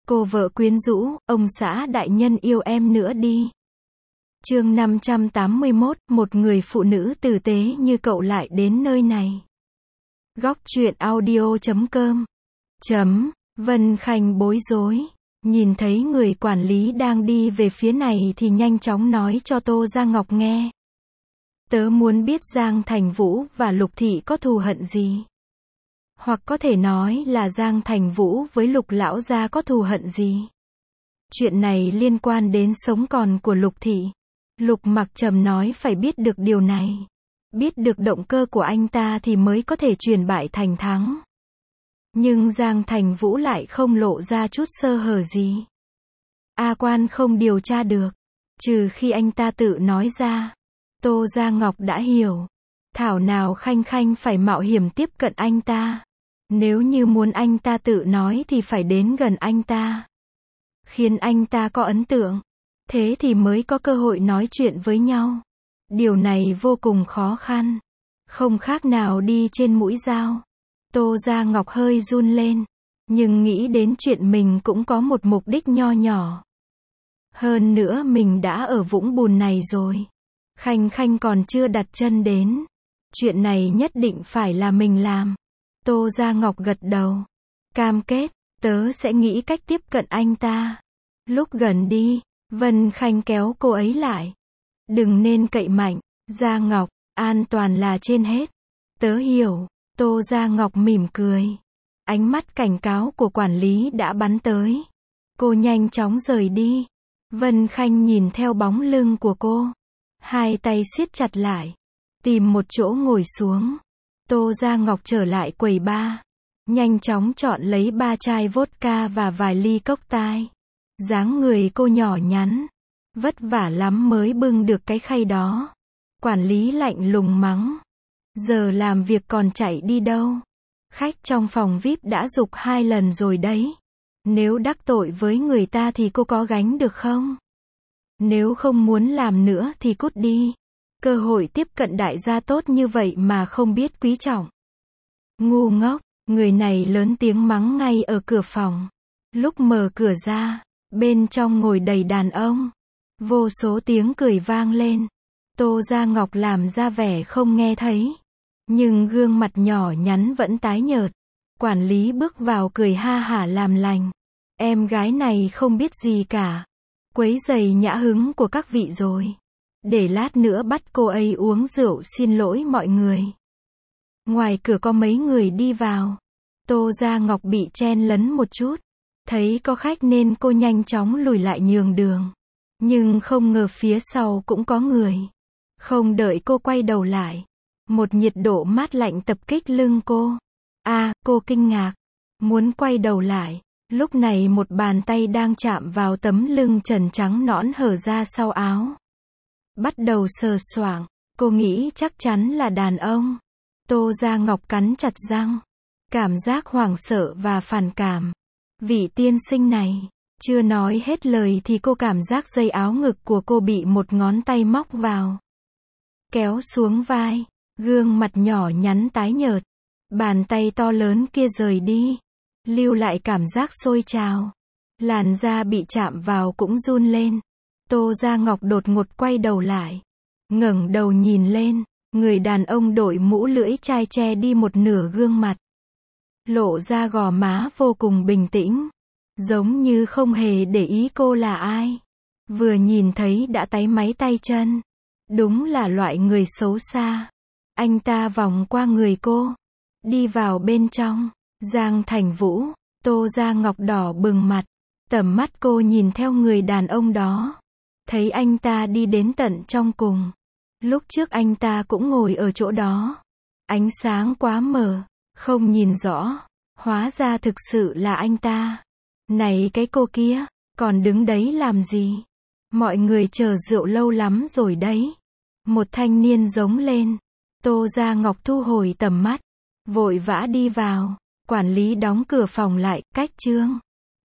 Cô vợ quyến rũ, ông xã đại nhân yêu em nữa đi. Chương 581, một người phụ nữ tử tế như cậu lại đến nơi này. Góc truyện audio.com. Vân Khanh bối rối. Nhìn thấy người quản lý đang đi về phía này thì nhanh chóng nói cho Tô Gia Ngọc nghe. Tớ muốn biết Giang Thành Vũ và Lục Thị có thù hận gì. Hoặc có thể nói là Giang Thành Vũ với Lục lão gia có thù hận gì. Chuyện này liên quan đến sống còn của Lục Thị. Lục Mặc Trầm nói phải biết được điều này. Biết được động cơ của anh ta thì mới có thể chuyển bại thành thắng. Nhưng Giang Thành Vũ lại không lộ ra chút sơ hở gì. A Quan không điều tra được. Trừ khi anh ta tự nói ra. Tô Gia Ngọc đã hiểu. Thảo nào Khanh Khanh phải mạo hiểm tiếp cận anh ta. Nếu như muốn anh ta tự nói thì phải đến gần anh ta. Khiến anh ta có ấn tượng. Thế thì mới có cơ hội nói chuyện với nhau. Điều này vô cùng khó khăn. Không khác nào đi trên mũi dao. Tô Gia Ngọc hơi run lên. Nhưng nghĩ đến chuyện mình cũng có một mục đích nho nhỏ. Hơn nữa mình đã ở vũng bùn này rồi. Khanh Khanh còn chưa đặt chân đến. Chuyện này nhất định phải là mình làm. Tô Gia Ngọc gật đầu. Cam kết, tớ sẽ nghĩ cách tiếp cận anh ta. Lúc gần đi, Vân Khanh kéo cô ấy lại. Đừng nên cậy mạnh, Gia Ngọc, an toàn là trên hết. Tớ hiểu. Tô Gia Ngọc mỉm cười. Ánh mắt cảnh cáo của quản lý đã bắn tới. Cô nhanh chóng rời đi. Vân Khanh nhìn theo bóng lưng của cô. Hai tay siết chặt lại. Tìm một chỗ ngồi xuống. Tô Gia Ngọc trở lại quầy bar. Nhanh chóng chọn lấy 3 chai vodka và vài ly cốc tai. Dáng người cô nhỏ nhắn. Vất vả lắm mới bưng được cái khay đó. Quản lý lạnh lùng mắng. Giờ làm việc còn chạy đi đâu? Khách trong phòng VIP đã giục 2 lần rồi đấy. Nếu đắc tội với người ta thì cô có gánh được không? Nếu không muốn làm nữa thì cút đi. Cơ hội tiếp cận đại gia tốt như vậy mà không biết quý trọng. Ngu ngốc, người này lớn tiếng mắng ngay ở cửa phòng. Lúc mở cửa ra, bên trong ngồi đầy đàn ông. Vô số tiếng cười vang lên. Tô Gia Ngọc làm ra vẻ không nghe thấy. Nhưng gương mặt nhỏ nhắn vẫn tái nhợt. Quản lý bước vào cười ha hả làm lành. Em gái này không biết gì cả. Quấy rầy nhã hứng của các vị rồi. Để lát nữa bắt cô ấy uống rượu xin lỗi mọi người. Ngoài cửa có mấy người đi vào. Tô Gia Ngọc bị chen lấn một chút. Thấy có khách nên cô nhanh chóng lùi lại nhường đường. Nhưng không ngờ phía sau cũng có người. Không đợi cô quay đầu lại. Một nhiệt độ mát lạnh tập kích lưng cô. Cô kinh ngạc. Muốn quay đầu lại. Lúc này một bàn tay đang chạm vào tấm lưng trần trắng nõn hở ra sau áo. Bắt đầu sờ soạng. Cô nghĩ chắc chắn là đàn ông. Tô Gia Ngọc cắn chặt răng. Cảm giác hoảng sợ và phản cảm. Vị tiên sinh này. Chưa nói hết lời thì cô cảm giác dây áo ngực của cô bị một ngón tay móc vào. Kéo xuống vai. Gương mặt nhỏ nhắn tái nhợt. Bàn tay to lớn kia rời đi. Lưu lại cảm giác sôi trào. Làn da bị chạm vào cũng run lên. Tô Gia Ngọc đột ngột quay đầu lại. Ngẩng đầu nhìn lên. Người đàn ông đội mũ lưỡi chai che đi một nửa gương mặt. Lộ ra gò má vô cùng bình tĩnh. Giống như không hề để ý cô là ai. Vừa nhìn thấy đã táy máy tay chân. Đúng là loại người xấu xa. Anh ta vòng qua người cô. Đi vào bên trong. Giang Thành Vũ. Tô Gia Ngọc đỏ bừng mặt. Tầm mắt cô nhìn theo người đàn ông đó. Thấy anh ta đi đến tận trong cùng. Lúc trước anh ta cũng ngồi ở chỗ đó. Ánh sáng quá mờ. Không nhìn rõ. Hóa ra thực sự là anh ta. Này cái cô kia. Còn đứng đấy làm gì? Mọi người chờ rượu lâu lắm rồi đấy. Một thanh niên giống lên. Tô Gia Ngọc thu hồi tầm mắt. Vội vã đi vào. Quản lý đóng cửa phòng lại. Cách chương